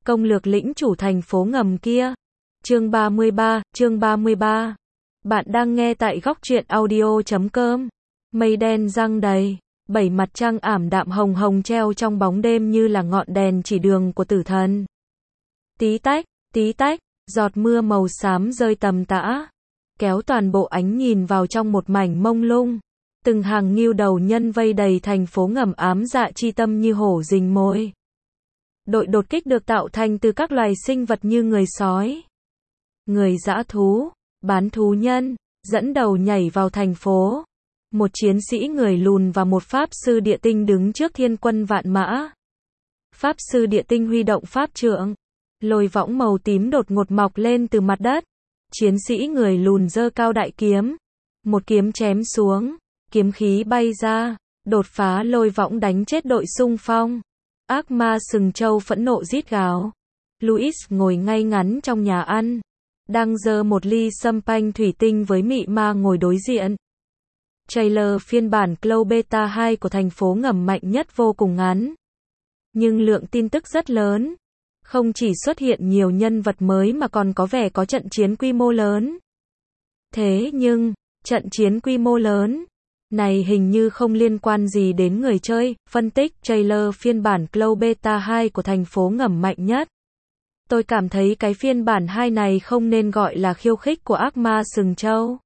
Công lược lĩnh chủ thành phố ngầm kia. Chương 33. Bạn đang nghe tại góc truyện audio.com. Mây đen giăng đầy, 7 mặt trăng ảm đạm hồng hồng treo trong bóng đêm như là ngọn đèn chỉ đường của tử thần. Tí tách, giọt mưa màu xám rơi tầm tã, kéo toàn bộ ánh nhìn vào trong một mảnh mông lung. Từng hàng nghêu đầu nhân vây đầy thành phố ngầm ám dạ chi tâm như hổ rình mồi. Đội đột kích được tạo thành từ các loài sinh vật như người sói, người dã thú, bán thú nhân, dẫn đầu nhảy vào thành phố. Một chiến sĩ người lùn và một pháp sư địa tinh đứng trước thiên quân vạn mã. Pháp sư địa tinh huy động pháp trượng, lôi võng màu tím đột ngột mọc lên từ mặt đất. Chiến sĩ người lùn giơ cao đại kiếm, một kiếm chém xuống, kiếm khí bay ra, đột phá lôi võng đánh chết đội xung phong. Ác ma sừng trâu phẫn nộ rít gào. Louis ngồi ngay ngắn trong nhà ăn, đang giơ một ly sâm panh thủy tinh với mị ma ngồi đối diện. Trailer phiên bản Cloud Beta 2 của thành phố ngầm mạnh nhất vô cùng ngắn, nhưng lượng tin tức rất lớn. Không chỉ xuất hiện nhiều nhân vật mới mà còn có vẻ có trận chiến quy mô lớn. Thế nhưng, trận chiến quy mô lớn này hình như không liên quan gì đến người chơi. Phân tích trailer phiên bản Cloud Beta 2 của thành phố ngầm mạnh nhất. Tôi cảm thấy cái phiên bản 2 này không nên gọi là khiêu khích của ác ma sừng trâu.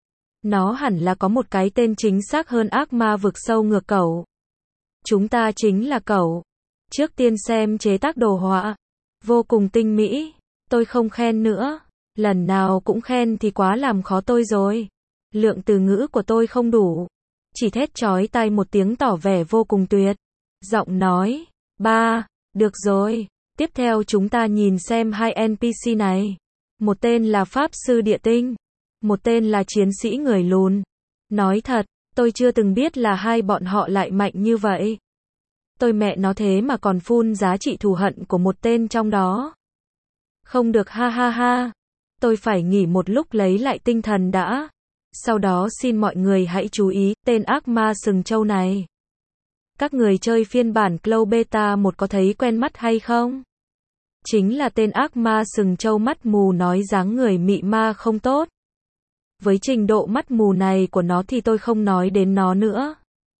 Nó hẳn là có một cái tên chính xác hơn ác ma vực sâu ngược cẩu. Chúng ta chính là cẩu. Trước tiên xem chế tác đồ họa. Vô cùng tinh mỹ. Tôi không khen nữa. Lần nào cũng khen thì quá làm khó tôi rồi. Lượng từ ngữ của tôi không đủ. Chỉ thét chói tai một tiếng tỏ vẻ vô cùng tuyệt. Giọng nói. Được rồi. Tiếp theo chúng ta nhìn xem hai NPC này. Một tên là Pháp sư địa tinh. Một tên là chiến sĩ người lùn. Nói thật, tôi chưa từng biết là hai bọn họ lại mạnh như vậy. Tôi mẹ nó thế mà còn phun giá trị thù hận của một tên trong đó. Không được ha ha ha. Tôi phải nghỉ một lúc lấy lại tinh thần đã. Sau đó xin mọi người hãy chú ý tên ác ma sừng trâu này. Các người chơi phiên bản Cloud Beta 1 có thấy quen mắt hay không? Chính là tên ác ma sừng trâu mắt mù nói dáng người mị ma không tốt. Với trình độ mắt mù này của nó thì tôi không nói đến nó nữa.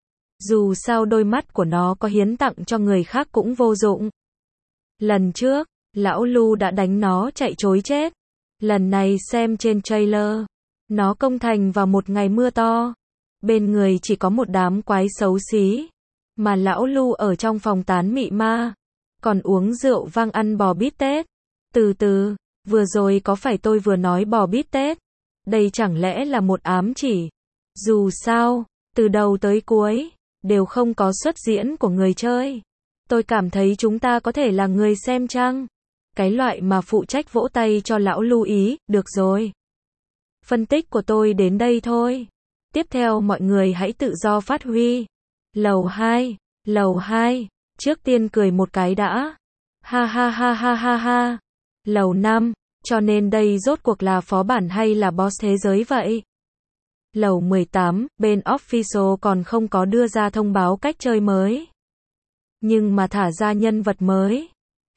Dù sao đôi mắt của nó có hiến tặng cho người khác cũng vô dụng. Lần trước, lão Lu đã đánh nó chạy trối chết. Lần này xem trên trailer, nó công thành vào một ngày mưa to. Bên người chỉ có một đám quái xấu xí. Mà lão Lu ở trong phòng tán mị ma. Còn uống rượu vang ăn bò bít tết. Từ, vừa rồi có phải tôi vừa nói bò bít tết? Đây chẳng lẽ là một ám chỉ? Dù sao, từ đầu tới cuối, đều không có xuất diễn của người chơi. Tôi cảm thấy chúng ta có thể là người xem chăng? Cái loại mà phụ trách vỗ tay cho lão lưu ý, được rồi. Phân tích của tôi đến đây thôi. Tiếp theo mọi người hãy tự do phát huy. Lầu 2, trước tiên cười một cái đã. Ha ha ha ha ha ha. Lầu 5, cho nên đây rốt cuộc là phó bản hay là boss thế giới vậy? Lầu 18, bên official còn không có đưa ra thông báo cách chơi mới. Nhưng mà thả ra nhân vật mới.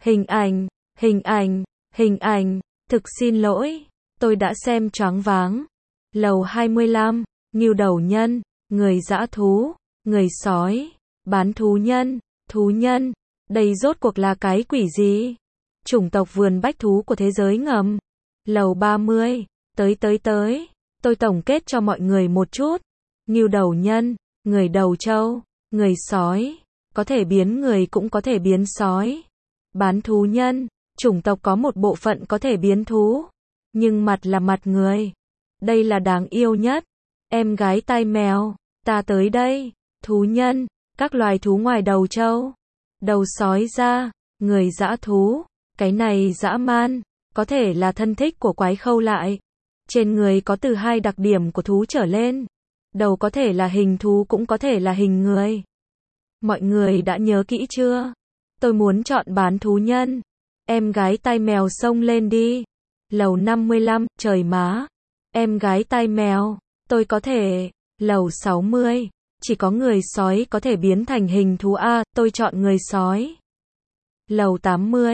Hình ảnh, thực xin lỗi, tôi đã xem choáng váng. Lầu 25, nghêu đầu nhân, người dã thú, người sói, bán thú nhân, đây rốt cuộc là cái quỷ gì? Chủng tộc vườn bách thú của thế giới ngầm. Lầu 30, tới, tôi tổng kết cho mọi người một chút. Nghêu đầu nhân, người đầu trâu, người sói, có thể biến người cũng có thể biến sói. Bán thú nhân, chủng tộc có một bộ phận có thể biến thú, nhưng mặt là mặt người. Đây là đáng yêu nhất. Em gái tai mèo, ta tới đây. Thú nhân, các loài thú ngoài đầu trâu, đầu sói ra, người dã thú, cái này dã man, có thể là thân thích của quái khâu lại. Trên người có từ 2 đặc điểm của thú trở lên. Đầu có thể là hình thú cũng có thể là hình người. Mọi người đã nhớ kỹ chưa? Tôi muốn chọn bán thú nhân. Em gái tai mèo xông lên đi. Lầu 55, trời má. Em gái tai mèo, tôi có thể. Lầu 60, chỉ có người sói có thể biến thành hình thú A, tôi chọn người sói. Lầu 80,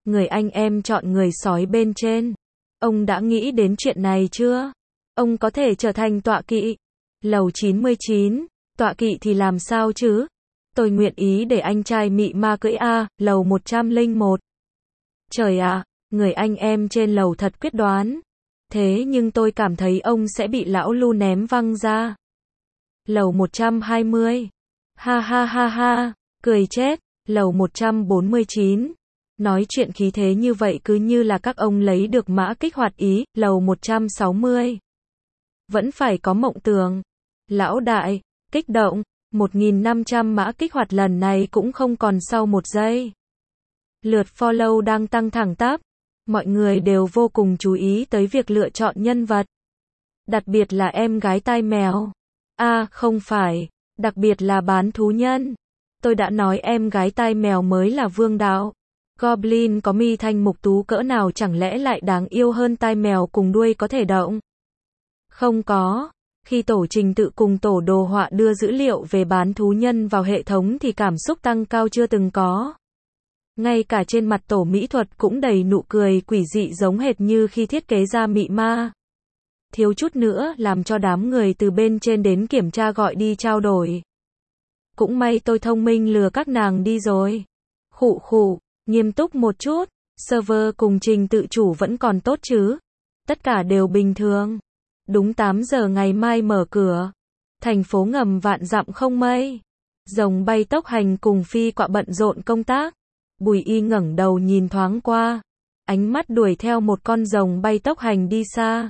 Người anh em chọn người sói bên trên. Ông đã nghĩ đến chuyện này chưa? Ông có thể trở thành tọa kỵ. Lầu 99, tọa kỵ thì làm sao chứ? Tôi nguyện ý để anh trai mị ma cưỡi a, lầu 101. Trời ạ, người anh em trên lầu thật quyết đoán. Thế nhưng tôi cảm thấy ông sẽ bị lão Lu ném văng ra. Lầu 120. Ha ha ha ha, cười chết. Lầu 149. Nói chuyện khí thế như vậy cứ như là các ông lấy được mã kích hoạt ý. Lầu 160. Vẫn phải có mộng tưởng. Lão đại, kích động. 1.500 mã kích hoạt lần này cũng không còn sau 1 giây. Lượt follow đang tăng thẳng tắp. Mọi người đều vô cùng chú ý tới việc lựa chọn nhân vật. Đặc biệt là em gái tai mèo. Không phải. Đặc biệt là bán thú nhân. Tôi đã nói em gái tai mèo mới là vương đạo. Goblin có mi thanh mục tú cỡ nào chẳng lẽ lại đáng yêu hơn tai mèo cùng đuôi có thể động? Không có. Khi tổ trình tự cùng tổ đồ họa đưa dữ liệu về bán thú nhân vào hệ thống thì cảm xúc tăng cao chưa từng có. Ngay cả trên mặt tổ mỹ thuật cũng đầy nụ cười quỷ dị giống hệt như khi thiết kế ra mị ma. Thiếu chút nữa làm cho đám người từ bên trên đến kiểm tra gọi đi trao đổi. Cũng may tôi thông minh lừa các nàng đi rồi. Khụ khụ, nghiêm túc một chút, server cùng trình tự chủ vẫn còn tốt chứ? Tất cả đều bình thường. Đúng 8 giờ ngày mai mở cửa. Thành phố ngầm vạn dặm không mây. Rồng bay tốc hành cùng phi quạ bận rộn công tác. Bùi Y ngẩng đầu nhìn thoáng qua. Ánh mắt đuổi theo một con rồng bay tốc hành đi xa.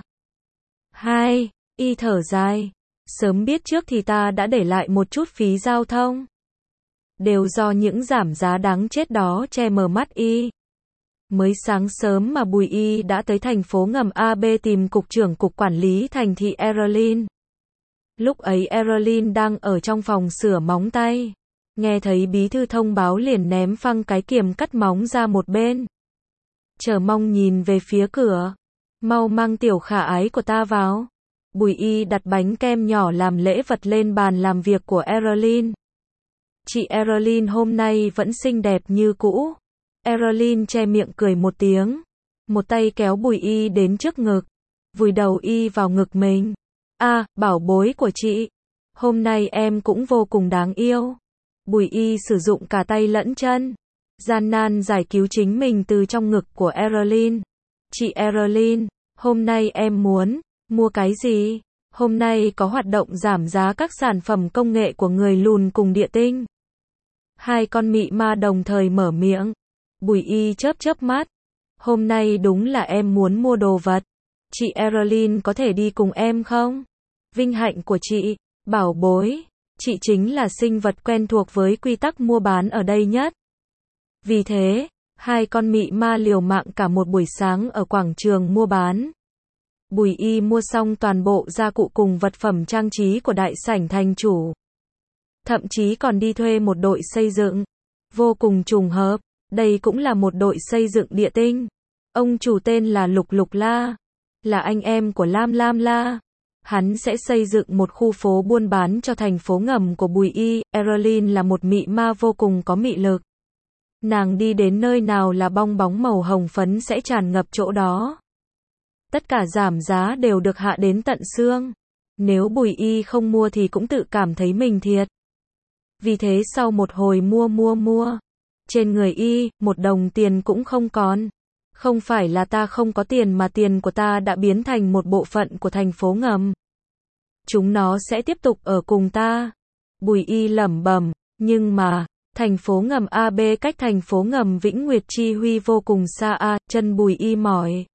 Y thở dài. Sớm biết trước thì ta đã để lại một chút phí giao thông. Đều do những giảm giá đáng chết đó che mờ mắt Y. Mới sáng sớm mà Bùi Y đã tới thành phố ngầm AB tìm cục trưởng cục quản lý thành thị Erlin. Lúc ấy Erlin đang ở trong phòng sửa móng tay. Nghe thấy bí thư thông báo liền ném phăng cái kiềm cắt móng ra một bên. Chờ mong nhìn về phía cửa. Mau mang tiểu khả ái của ta vào. Bùi Y đặt bánh kem nhỏ làm lễ vật lên bàn làm việc của Erlin. Chị Erlin hôm nay vẫn xinh đẹp như cũ. Erlin che miệng cười một tiếng. Một tay kéo Bùi Y đến trước ngực. Vùi đầu Y vào ngực mình. Bảo bối của chị. Hôm nay em cũng vô cùng đáng yêu. Bùi Y sử dụng cả tay lẫn chân. Gian nan giải cứu chính mình từ trong ngực của Erlin. Chị Erlin, hôm nay em muốn mua cái gì? Hôm nay có hoạt động giảm giá các sản phẩm công nghệ của người lùn cùng địa tinh. Hai con mị ma đồng thời mở miệng. Bùi Y chớp chớp mắt. Hôm nay đúng là em muốn mua đồ vật. Chị Erlin có thể đi cùng em không? Vinh hạnh của chị, bảo bối. Chị chính là sinh vật quen thuộc với quy tắc mua bán ở đây nhất. Vì thế, hai con mị ma liều mạng cả một buổi sáng ở quảng trường mua bán. Bùi Y mua xong toàn bộ gia cụ cùng vật phẩm trang trí của đại sảnh thành chủ. Thậm chí còn đi thuê một đội xây dựng. Vô cùng trùng hợp, đây cũng là một đội xây dựng địa tinh. Ông chủ tên là Lục Lục La, là anh em của Lam Lam La. Hắn sẽ xây dựng một khu phố buôn bán cho thành phố ngầm của Bùi Y. Erlin là một mị ma vô cùng có mị lực. Nàng đi đến nơi nào là bong bóng màu hồng phấn sẽ tràn ngập chỗ đó. Tất cả giảm giá đều được hạ đến tận xương. Nếu Bùi Y không mua thì cũng tự cảm thấy mình thiệt. Vì thế sau một hồi mua, trên người Y, 1 đồng tiền cũng không còn. Không phải là ta không có tiền mà tiền của ta đã biến thành một bộ phận của thành phố ngầm. Chúng nó sẽ tiếp tục ở cùng ta. Bùi Y lẩm bẩm, nhưng mà, thành phố ngầm AB cách thành phố ngầm Vĩnh Nguyệt Chi Huy vô cùng xa chân Bùi Y mỏi.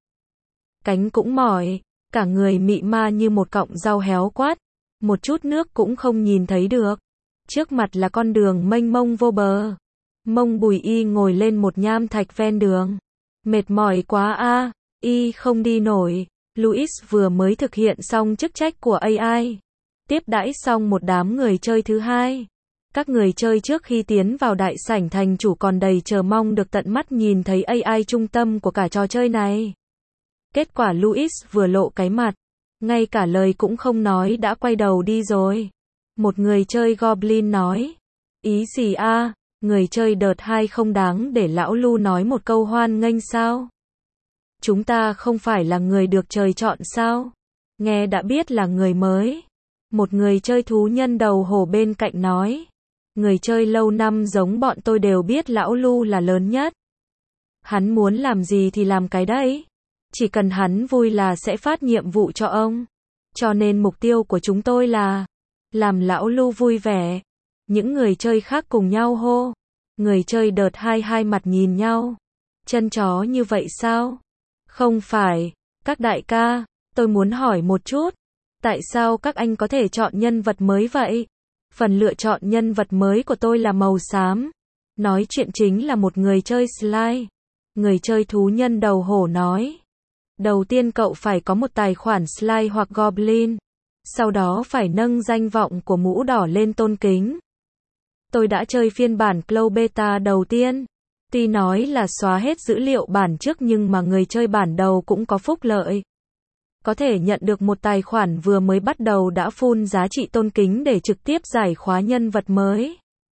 Cánh cũng mỏi, cả người mị ma như một cọng rau héo quát, một chút nước cũng không nhìn thấy được. Trước mặt là con đường mênh mông vô bờ. Mông Bùi Y ngồi lên một nham thạch ven đường. Mệt mỏi quá Y không đi nổi. Louis vừa mới thực hiện xong chức trách của AI. Tiếp đãi xong một đám người chơi thứ hai. Các người chơi trước khi tiến vào đại sảnh thành chủ còn đầy chờ mong được tận mắt nhìn thấy AI trung tâm của cả trò chơi này. Kết quả Louis vừa lộ cái mặt, ngay cả lời cũng không nói đã quay đầu đi rồi. Một người chơi Goblin nói, ý gì Người chơi đợt 2 không đáng để lão Lu nói một câu hoan nghênh sao? Chúng ta không phải là người được trời chọn sao? Nghe đã biết là người mới. Một người chơi thú nhân đầu hổ bên cạnh nói. Người chơi lâu năm giống bọn tôi đều biết lão Lu là lớn nhất. Hắn muốn làm gì thì làm cái đấy. Chỉ cần hắn vui là sẽ phát nhiệm vụ cho ông. Cho nên mục tiêu của chúng tôi là làm lão Lu vui vẻ. Những người chơi khác cùng nhau hô. Người chơi đợt 2 hai mặt nhìn nhau. Chân chó như vậy sao? Không phải. Các đại ca, tôi muốn hỏi một chút. Tại sao các anh có thể chọn nhân vật mới vậy? Phần lựa chọn nhân vật mới của tôi là màu xám. Nói chuyện chính là một người chơi slime. Người chơi thú nhân đầu hổ nói. Đầu tiên cậu phải có một tài khoản slime hoặc goblin. Sau đó phải nâng danh vọng của mũ đỏ lên tôn kính. Tôi đã chơi phiên bản Cloud Beta đầu tiên. Tuy nói là xóa hết dữ liệu bản trước nhưng mà người chơi bản đầu cũng có phúc lợi. Có thể nhận được một tài khoản vừa mới bắt đầu đã full giá trị tôn kính để trực tiếp giải khóa nhân vật mới.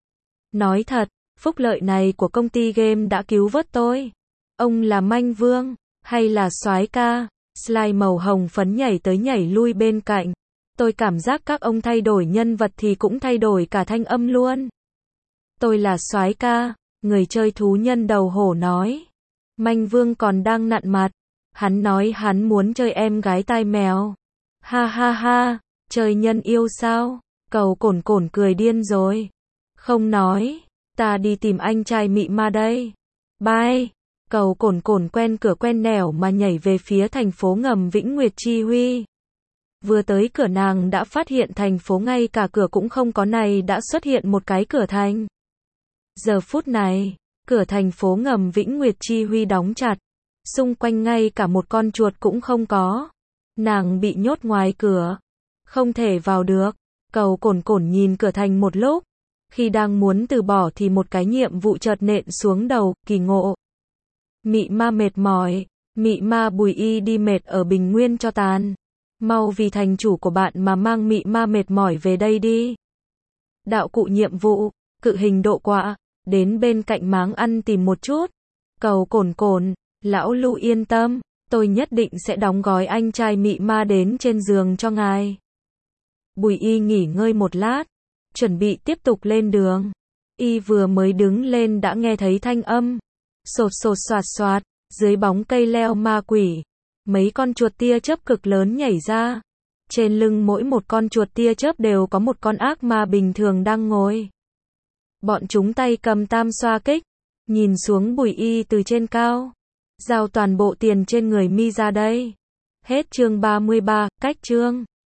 Nói thật, phúc lợi này của công ty game đã cứu vớt tôi. Ông là manh vương, hay là soái ca? Slime màu hồng phấn nhảy tới nhảy lui bên cạnh. Tôi cảm giác các ông thay đổi nhân vật thì cũng thay đổi cả thanh âm luôn. Tôi là soái ca, người chơi thú nhân đầu hổ nói. Manh vương còn đang nặn mặt. Hắn nói hắn muốn chơi em gái tai mèo. Ha ha ha, chơi nhân yêu sao? Cầu cồn cồn cười điên rồi. Không nói, ta đi tìm anh trai mị ma đây. Bye. Cầu cồn cồn quen cửa quen nẻo mà nhảy về phía thành phố ngầm Vĩnh Nguyệt Chi Huy. Vừa tới cửa nàng đã phát hiện thành phố ngay cả cửa cũng không có này đã xuất hiện một cái cửa thành. Giờ phút này, cửa thành phố ngầm Vĩnh Nguyệt Chi Huy đóng chặt. Xung quanh ngay cả một con chuột cũng không có. Nàng bị nhốt ngoài cửa. Không thể vào được. Cầu cồn cồn nhìn cửa thành một lúc. Khi đang muốn từ bỏ thì một cái nhiệm vụ chợt nện xuống đầu, kỳ ngộ. Mị ma mệt mỏi. Mị ma Bùi Y đi mệt ở Bình Nguyên cho tàn. Mau vì thành chủ của bạn mà mang mị ma mệt mỏi về đây đi. Đạo cụ nhiệm vụ, cự hình độ quạ, đến bên cạnh máng ăn tìm một chút. Cầu cồn cồn, lão Lu yên tâm, tôi nhất định sẽ đóng gói anh trai mị ma đến trên giường cho ngài. Bùi Y nghỉ ngơi một lát, chuẩn bị tiếp tục lên đường. Y vừa mới đứng lên đã nghe thấy thanh âm. Sột sột soạt soạt, dưới bóng cây leo ma quỷ. Mấy con chuột tia chớp cực lớn nhảy ra. Trên lưng mỗi một con chuột tia chớp đều có một con ác ma bình thường đang ngồi. Bọn chúng tay cầm tam xoa kích, nhìn xuống Bùi Y từ trên cao. Giao toàn bộ tiền trên người mi ra đây. Hết chương 33, cách chương.